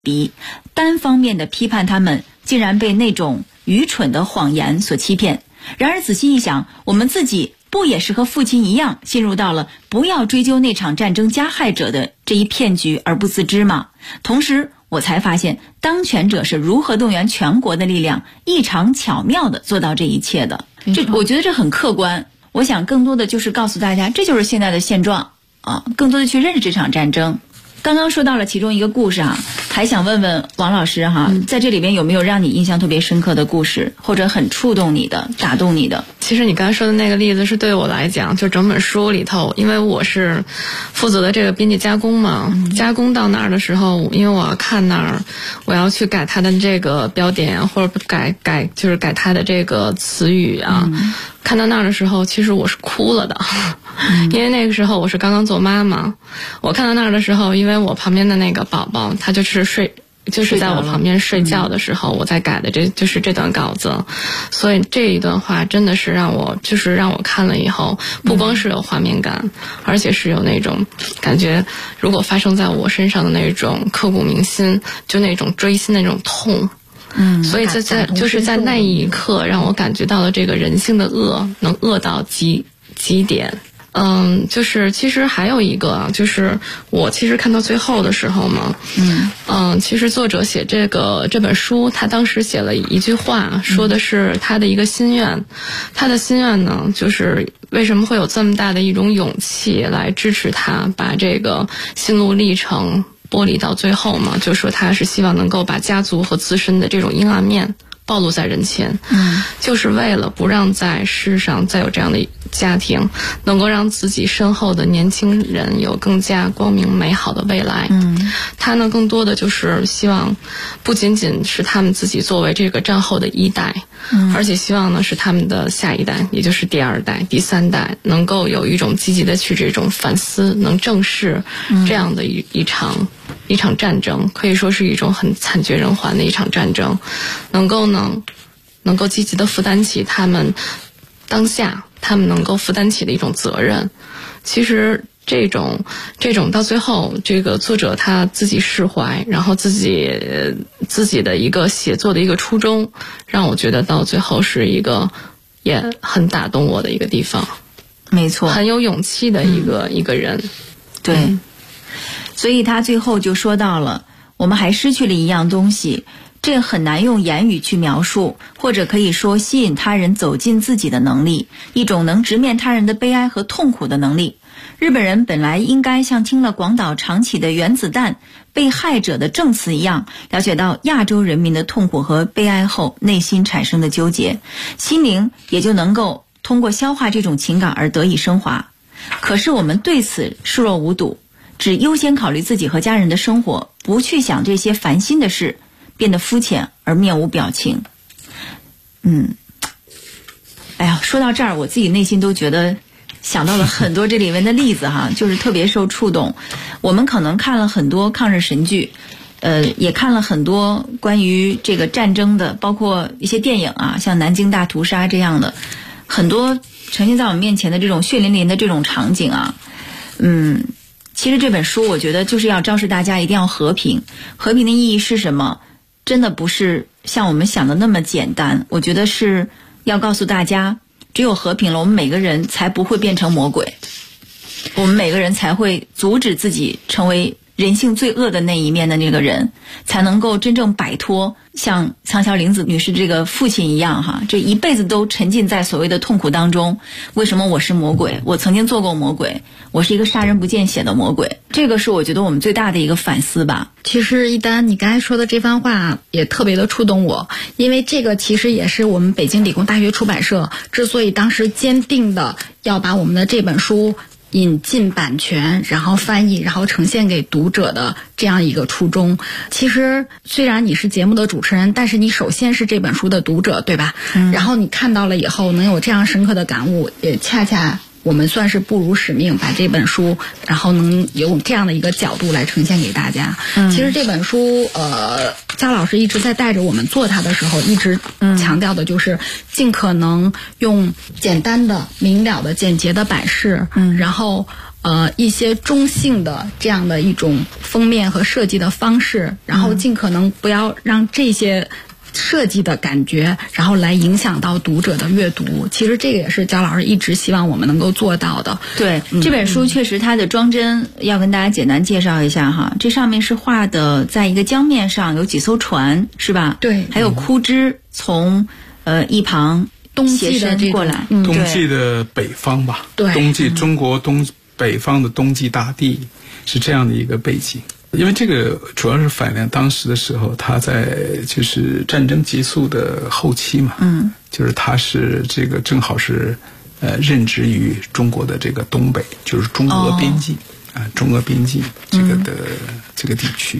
敌，单方面的批判他们竟然被那种愚蠢的谎言所欺骗。然而仔细一想，我们自己不也是和父亲一样陷入到了不要追究那场战争加害者的这一骗局而不自知吗？同时我才发现当权者是如何动员全国的力量，异常巧妙地做到这一切的。我觉得这很客观，我想更多的就是告诉大家，这就是现在的现状啊，更多的去认识这场战争。刚刚说到了其中一个故事还想问问王老师在这里边有没有让你印象特别深刻的故事，或者很触动你的、打动你的？ 其实你刚才说的那个例子是对我来讲，就整本书里头，因为我是负责的这个编辑加工嘛，加工到那儿的时候，因为我要看那儿，我要去改它的这个标点，或者就是改它的这个词语看到那儿的时候，其实我是哭了的，因为那个时候我是刚刚做妈妈，我看到那儿的时候，因为我旁边的那个宝宝他就是在我旁边睡觉的时候，我在改的就是这段稿子，所以这一段话真的是让我看了以后，不光是有画面感，而且是有那种感觉，如果发生在我身上的那种刻骨铭心，就那种追心的那种痛。所以就是在那一刻让我感觉到了这个人性的恶能恶到极点。就是其实还有一个就是我其实看到最后的时候嘛，其实作者写这本书，他当时写了一句话，说的是他的一个心愿，他的心愿呢，就是为什么会有这么大的一种勇气来支持他把这个心路历程剥离到最后嘛，就说他是希望能够把家族和自身的这种阴暗面暴露在人前，就是为了不让在世上再有这样的家庭，能够让自己身后的年轻人有更加光明美好的未来。他呢更多的就是希望不仅仅是他们自己作为这个战后的一代，而且希望呢是他们的下一代，也就是第二代、第三代，能够有一种积极的去这种反思，能正视这样的一场战争，可以说是一种很惨绝人寰的一场战争，能够积极的负担起他们当下他们能够负担起的一种责任。其实这种到最后，这个作者他自己释怀，然后自己的一个写作的一个初衷，让我觉得到最后是一个也很打动我的一个地方。 没错， 很有勇气的一个人。 对，所以他最后就说到了，我们还失去了一样东西，这很难用言语去描述，或者可以说吸引他人走进自己的能力，一种能直面他人的悲哀和痛苦的能力。日本人本来应该像听了广岛长崎的原子弹被害者的证词一样，了解到亚洲人民的痛苦和悲哀后内心产生的纠结，心灵也就能够通过消化这种情感而得以升华。可是我们对此视若无睹，只优先考虑自己和家人的生活，不去想这些烦心的事，变得肤浅而面无表情。说到这儿，我自己内心都觉得想到了很多这里面的例子就是特别受触动。我们可能看了很多抗日神剧，也看了很多关于这个战争的，包括一些电影像南京大屠杀这样的，很多呈现在我们面前的这种血淋淋的这种场景其实这本书我觉得就是要昭示大家一定要和平。和平的意义是什么？真的不是像我们想的那么简单。我觉得是要告诉大家，只有和平了，我们每个人才不会变成魔鬼，我们每个人才会阻止自己成为人性最恶的那一面的那个人，才能够真正摆脱像仓桥玲子女士这个父亲一样这一辈子都沉浸在所谓的痛苦当中。为什么我是魔鬼？我曾经做过魔鬼，我是一个杀人不见血的魔鬼。这个是我觉得我们最大的一个反思吧。 其实一丹你刚才说的这番话也特别的触动我，因为这个其实也是我们北京理工大学出版社之所以当时坚定的要把我们的这本书引进版权，然后翻译，然后呈现给读者的这样一个初衷。其实虽然你是节目的主持人，但是你首先是这本书的读者，对吧？然后你看到了以后能有这样深刻的感悟，也恰恰我们算是不辱使命，把这本书然后能用这样的一个角度来呈现给大家。其实这本书焦老师一直在带着我们做它的时候，一直强调的就是尽可能用简单的、明了的、简洁的版式，然后一些中性的这样的一种封面和设计的方式，然后尽可能不要让这些设计的感觉，然后来影响到读者的阅读。其实这个也是焦老师一直希望我们能够做到的。 对，这本书确实它的装帧要跟大家简单介绍一下哈。这上面是画的，在一个江面上有几艘船，是吧？ 对， 还有枯枝从一旁斜伸过来。 冬季的北方吧， 对， 冬季中国北方的冬季大地是这样的一个背景。因为这个主要是反映当时的时候，他在就是战争结束的后期嘛，就是他是这个正好是任职于中国的这个东北，就是中俄边境中俄边境这个的这个地区。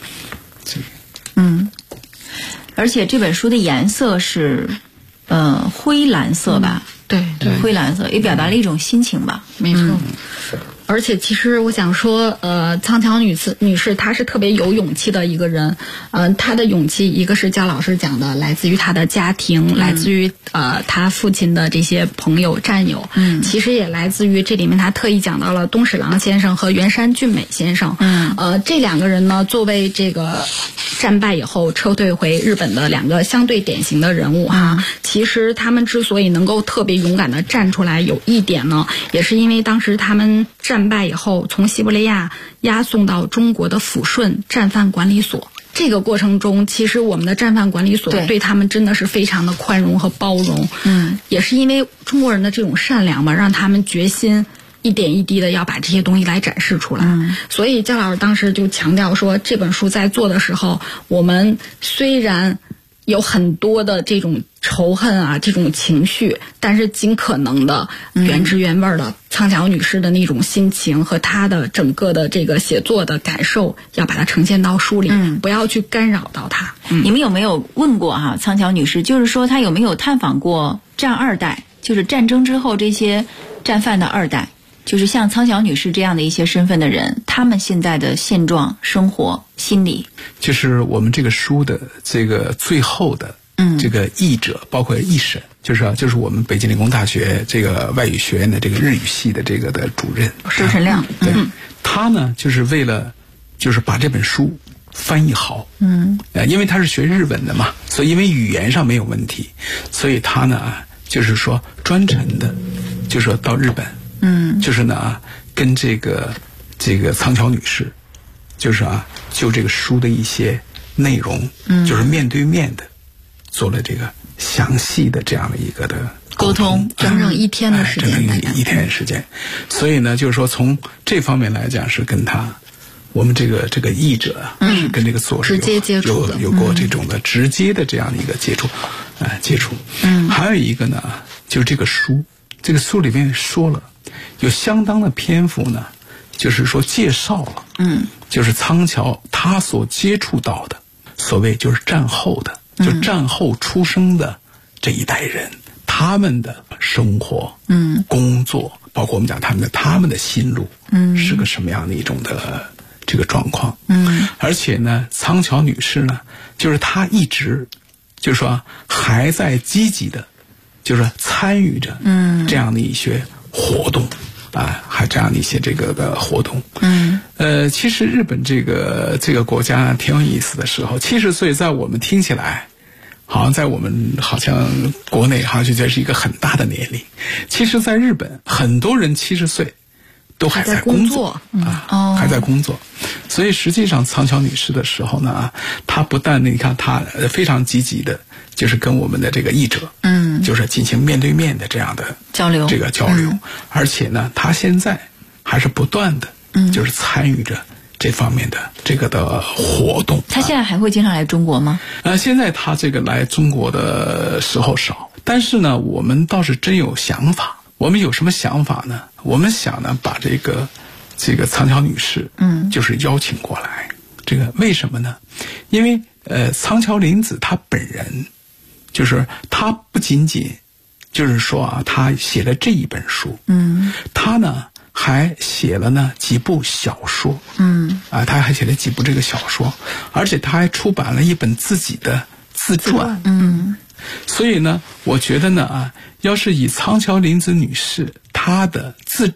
而且这本书的颜色是灰蓝色吧？ 对， 灰蓝色也表达了一种心情吧。 没错。而且其实我想说，苍桥女士她是特别有勇气的一个人。她的勇气，一个是焦老师讲的，来自于她的家庭，来自于她父亲的这些朋友战友。其实也来自于这里面她特意讲到了东史郎先生和原山俊美先生。这两个人呢，作为这个战败以后撤退回日本的两个相对典型的人物哈。其实他们之所以能够特别勇敢地站出来，有一点呢，也是因为当时他们战败以后，从西伯利亚押送到中国的抚顺战犯管理所。这个过程中，其实我们的战犯管理所对他们真的是非常的宽容和包容。也是因为中国人的这种善良嘛，让他们决心一点一滴的要把这些东西来展示出来。所以焦老师当时就强调说，这本书在做的时候，我们虽然有很多的这种仇恨这种情绪，但是尽可能的原汁原味的苍桥女士的那种心情和她的整个的这个写作的感受，要把它呈现到书里，不要去干扰到她。 你们有没有问过苍桥女士，就是说她有没有探访过战二代，就是战争之后这些战犯的二代，就是像苍桥女士这样的一些身份的人，他们现在的现状、生活、心理？ 就是我们这个书的这个最后的这个译者，包括译审，就是我们北京理工大学这个外语学院的这个日语系的这个的主任周晨亮。 对，他呢就是为了就是把这本书翻译好。因为他是学日文的嘛，所以因为语言上没有问题，所以他呢就是说专程的，就是说到日本，就是呢跟这个苍桥女士，就是就这个书的一些内容，就是面对面的做了这个详细的这样的一个的沟通， 整整一天的时间， 整整一天的时间。所以呢，就是说从这方面来讲，是跟我们这个译者是跟这个作者直接接触的， 有过这种的直接的这样的一个接触。还有一个呢，就是这个书里面说了，有相当的篇幅呢，就是说介绍了，就是苍桥他所接触到的，所谓就是战后的，就战后出生的这一代人，他们的生活，工作，包括我们讲他们的心路，是个什么样的一种的这个状况，而且呢，苍桥女士呢，就是她一直就是说还在积极的，就是参与着，这样的一些活动。还这样的一些这个的活动。其实日本这个国家呢，挺有意思的时候，70岁在我们听起来，好像在我们好像国内好像就觉得是一个很大的年龄。其实，在日本，很多人70岁都还在工作还在工作。所以实际上，苍桥女士的时候呢，她不但你看她非常积极的，就是跟我们的这个译者，就是进行面对面的这样的交流，而且呢，她现在还是不断的，就是参与着这方面的这个的活动。 她现在还会经常来中国吗？ 现在她这个来中国的时候少，但是呢，我们倒是真有想法。我们有什么想法呢？我们想呢，把这个苍桥女士，就是邀请过来。这个为什么呢？因为苍桥林子她本人，就是她不仅仅就是说她写了这一本书，她呢还写了呢几部小说，她还写了几部这个小说，而且她还出版了一本自己的自传，所以呢，我觉得呢要是以苍桥林子女士她的自传，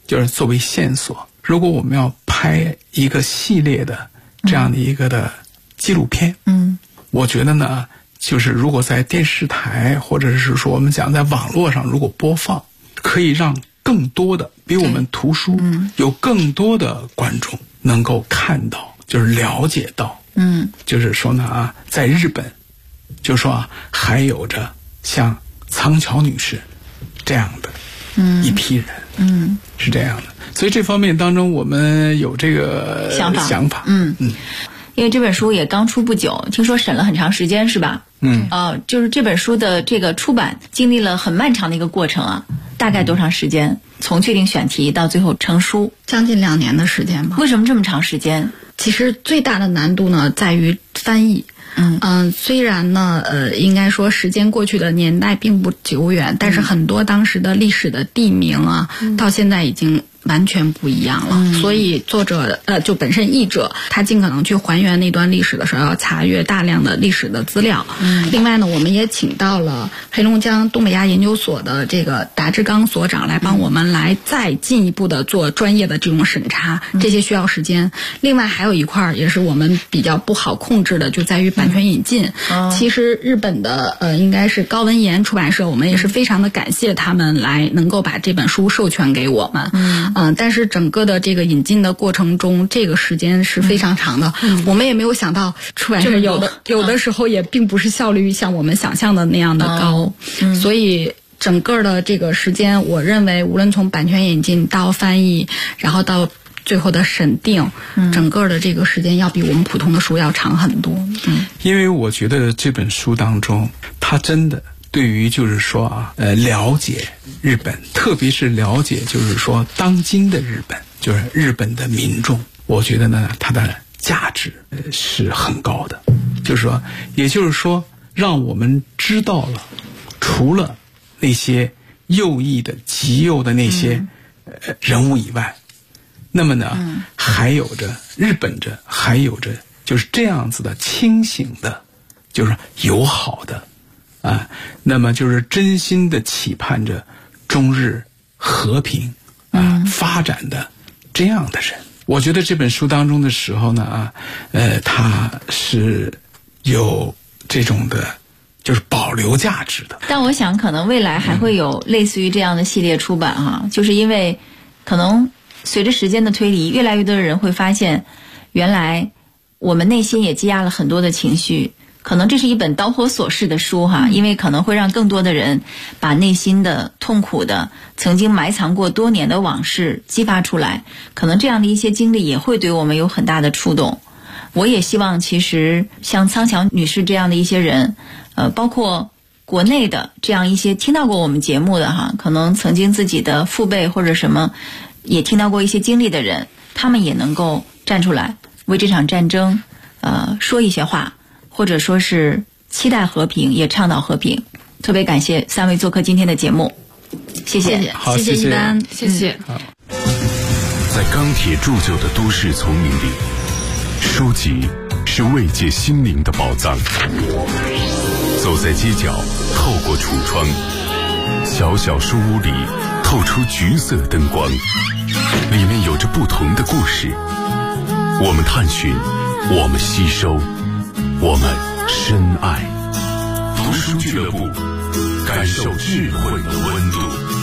就是作为线索。如果我们要拍一个系列的这样的一个的纪录片，我觉得呢，就是如果在电视台或者是说我们讲在网络上如果播放，可以让更多的比我们图书有更多的观众能够看到，就是了解到，就是说呢在日本，就是说还有着像仓桥女士这样的一批人，是这样的。所以这方面当中我们有这个想法， 因为这本书也刚出不久，听说审了很长时间是吧？就是这本书的这个出版经历了很漫长的一个过程啊，大概多长时间？从确定选题到最后成书， 将近2年的时间吧。 为什么这么长时间？ 其实最大的难度呢在于翻译。虽然呢，应该说时间过去的年代并不久远，但是很多当时的历史的地名啊，到现在已经完全不一样了。所以作者就本身译者，他尽可能去还原那段历史的时候，要查阅大量的历史的资料。另外呢，我们也请到了黑龙江东北亚研究所的这个达志刚所长来帮我们来再进一步的做专业的这种审查，这些需要时间。另外还有一块也是我们比较不好控制的，就在于版权引进。其实日本的应该是高文言出版社，我们也是非常的感谢他们来能够把这本书授权给我们。但是整个的这个引进的过程中，这个时间是非常长的。我们也没有想到出版社有的时候也并不是效率像我们想象的那样的高。所以整个的这个时间，我认为无论从版权引进到翻译，然后到最后的审定，整个的这个时间要比我们普通的书要长很多。 因为我觉得这本书当中，它真的对于就是说了解日本，特别是了解就是说当今的日本，就是日本的民众，我觉得呢，它的价值是很高的。就是说，也就是说，让我们知道了，除了那些右翼的极右的那些人物以外，那么呢，还有着日本着，还有着就是这样子的清醒的，就是友好的那么就是真心的期盼着中日和平发展的这样的人。我觉得这本书当中的时候呢它是有这种的就是保留价值的。 但我想可能未来还会有类似于这样的系列出版就是因为可能随着时间的推移，越来越多的人会发现，原来我们内心也积压了很多的情绪。可能这是一本导火索式的书因为可能会让更多的人把内心的痛苦的曾经埋藏过多年的往事激发出来，可能这样的一些经历也会对我们有很大的触动。我也希望其实像仓桥女士这样的一些人包括国内的这样一些听到过我们节目的可能曾经自己的父辈或者什么也听到过一些经历的人，他们也能够站出来为这场战争说一些话，或者说是期待和平，也倡导和平。特别感谢3位做客今天的节目，谢谢。 好， 谢谢一丹， 谢谢。 在钢铁铸就的都市丛林里，书籍是慰藉心灵的宝藏。走在街角，透过橱窗，小小书屋里透出橘色灯光，里面有着不同的故事。我们探寻，我们吸收，我们深爱。读书俱乐部，感受智慧的温度。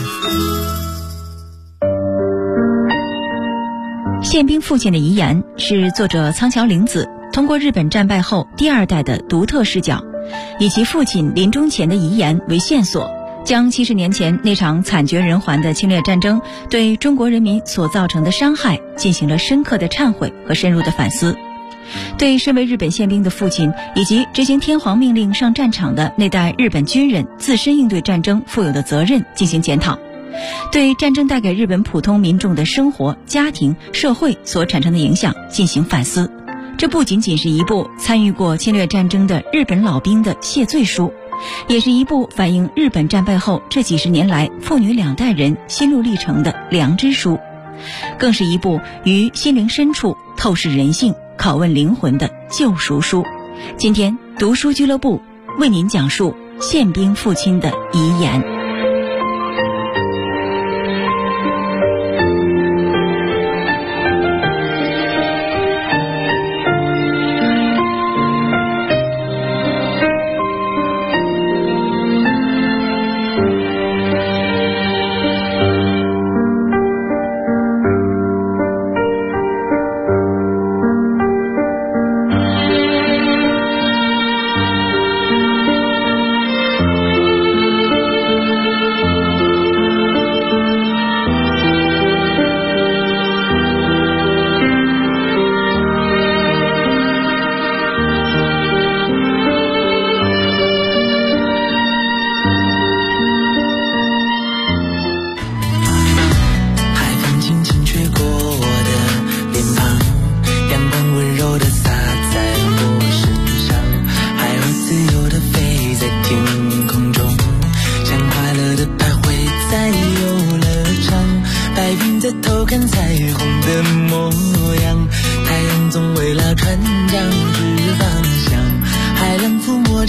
宪兵父亲的遗言是作者仓桥玲子通过日本战败后第2代的独特视角，以其父亲临终前的遗言为线索，将70年前那场惨绝人寰的侵略战争对中国人民所造成的伤害进行了深刻的忏悔和深入的反思，对身为日本宪兵的父亲以及执行天皇命令上战场的那代日本军人自身应对战争负有的责任进行检讨，对战争带给日本普通民众的生活、家庭、社会所产生的影响进行反思。这不仅仅是一部参与过侵略战争的日本老兵的谢罪书，也是一部反映日本战败后这几十年来父女2代人心路历程的良知书，更是一部于心灵深处透视人性、拷问灵魂的救赎书。今天读书俱乐部为您讲述宪兵父亲的遗言。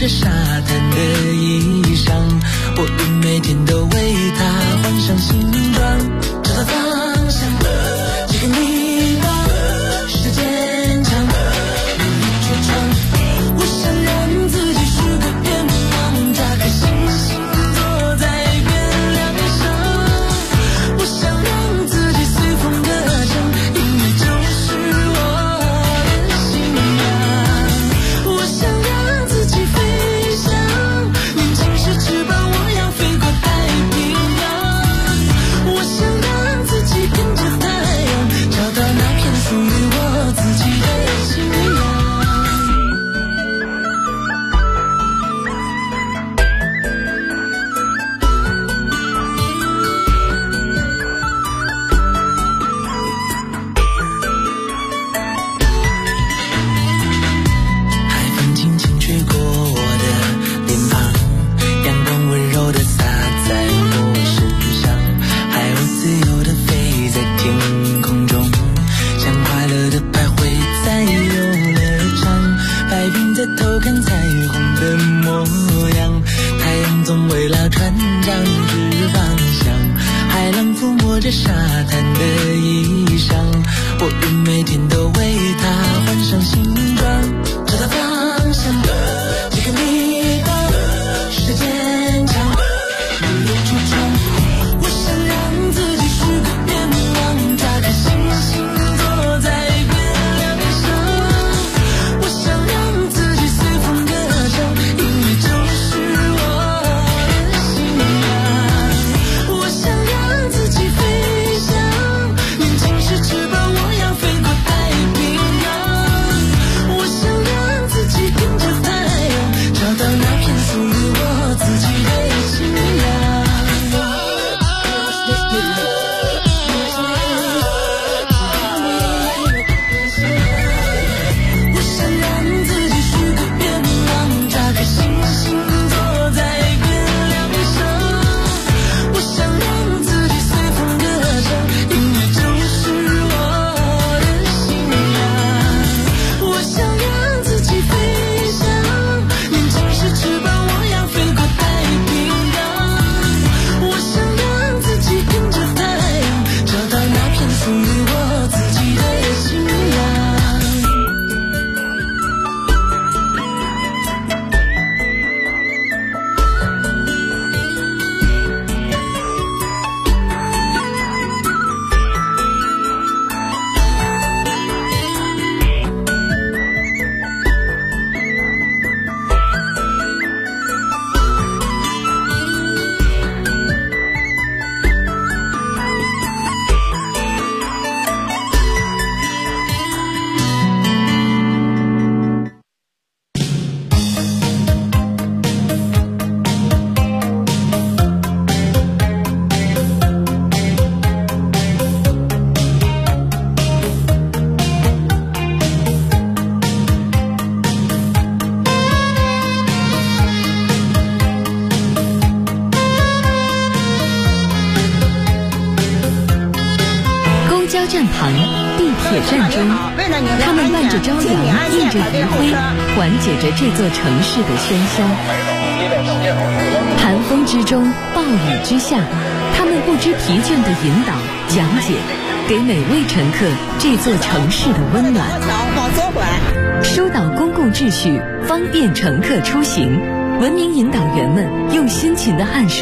着沙滩的衣裳，我愿每天都为他换上新装，找到方向，这个迷茫，是坚强，努力去闯。我想让自己是个愿望，扎颗星星坐在月亮上。我想让自己随风歌唱，音乐就是我的信仰。我想让自己飞翔，年轻时翅膀我要飞过太平洋。我想让自己跟着太阳，找到那片属于我自己的信仰。海风轻轻吹过我的脸庞，阳光温柔地洒在我身上，海鸥自由地飞在天空中，像快乐地徘徊在游乐场，白云在偷看彩虹的模样，太阳总为了船长指方向，海浪抚摸着沙滩的衣裳，我愿每天都为它换上新装，找到方向，这个迷茫，是坚强，努力去闯。我想让自己是个愿望，扎颗星星坐在月亮上。我想让自己随风歌唱，音乐就是我的信仰。我想让自己飞翔，年轻时翅膀我要飞过太平洋。我想让自己跟着太阳，找到那片属于我自己的信仰。我想让自己是个愿望，扎颗星星坐在月亮上。我想让自己随风歌唱，音乐就是我的信仰。我想让自己飞翔，年轻时翅膀我要飞过太平洋。我想让自己跟着太阳，找到那片属于我自己的信仰。 公交站旁，地铁站中，他们伴着朝阳，映着余晖，缓解着这座城市的喧嚣。寒风之中，暴雨之下，他们不知疲倦地引导、讲解，给每位乘客这座城市的温暖。疏导公共秩序，方便乘客出行，文明引导员们用辛勤的汗水